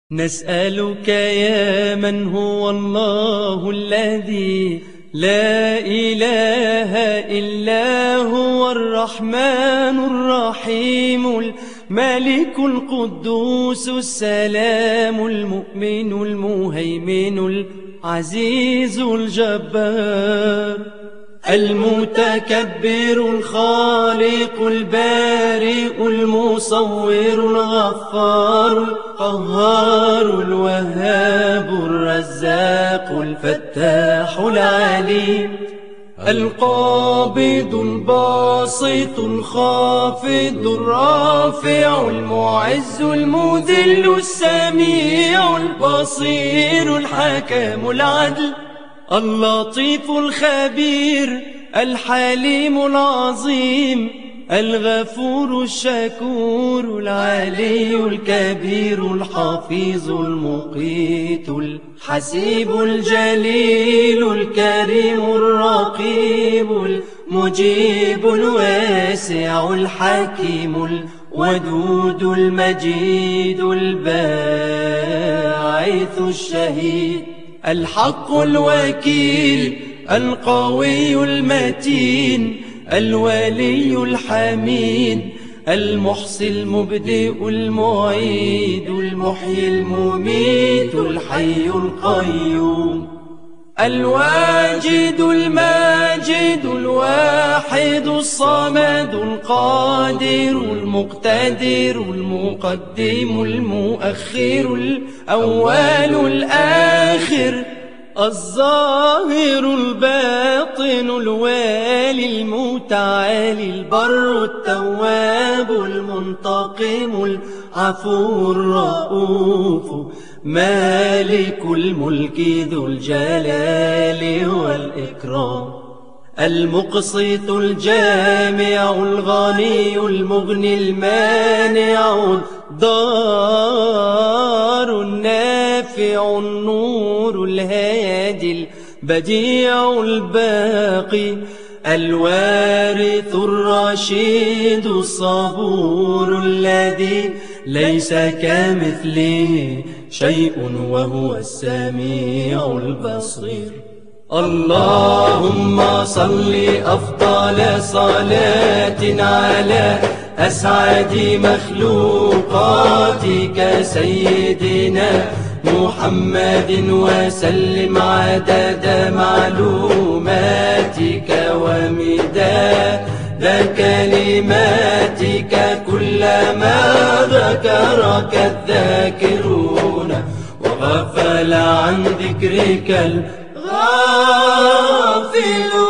نسألك يا من هو الله الذي لا إله إلا هو الرحمن الرحيم الملك القدوس السلام المؤمن المهيمن العزيز الجبار المتكبر الخالق البارئ المصور الغفار القهار الوهاب الرزاق الفتاح العليم القابض الباسط الخافض الرافع المعز المذل السميع البصير الحكم العدل اللطيف الخبير الحليم العظيم الغفور الشكور العلي الكبير الحفيظ المقيت الحسيب الجليل الكريم الرقيب المجيب الواسع الحكيم الودود المجيد الباعث الشهيد الحق الوكيل القوي المتين الولي الحميد المحصي المبدئ المعيد المحيي المميت الحي القيوم الواجد الماجد الواحد الصمد القادر المقتدر المقدم المؤخر الأول الآخر الظاهر الباطن الوالي المتعالي البر التواب المنتقم العفو الرؤوف مالك الملك ذو الجلال والإكرام المقسط الجامع الغني المغني المانع الضار النافع النور الهادي البديع الباقي الوارث الرشيد الصبور الذي ليس كمثله شيء وهو السميع البصير اللهم صل أفضل صلاة على أسعد مخلوقاتك سيدنا محمد وسلم عدد معلوماتك ومداد كلماتك كلما ذكرك الذاكرون وغفل عن ذكرك الغافلون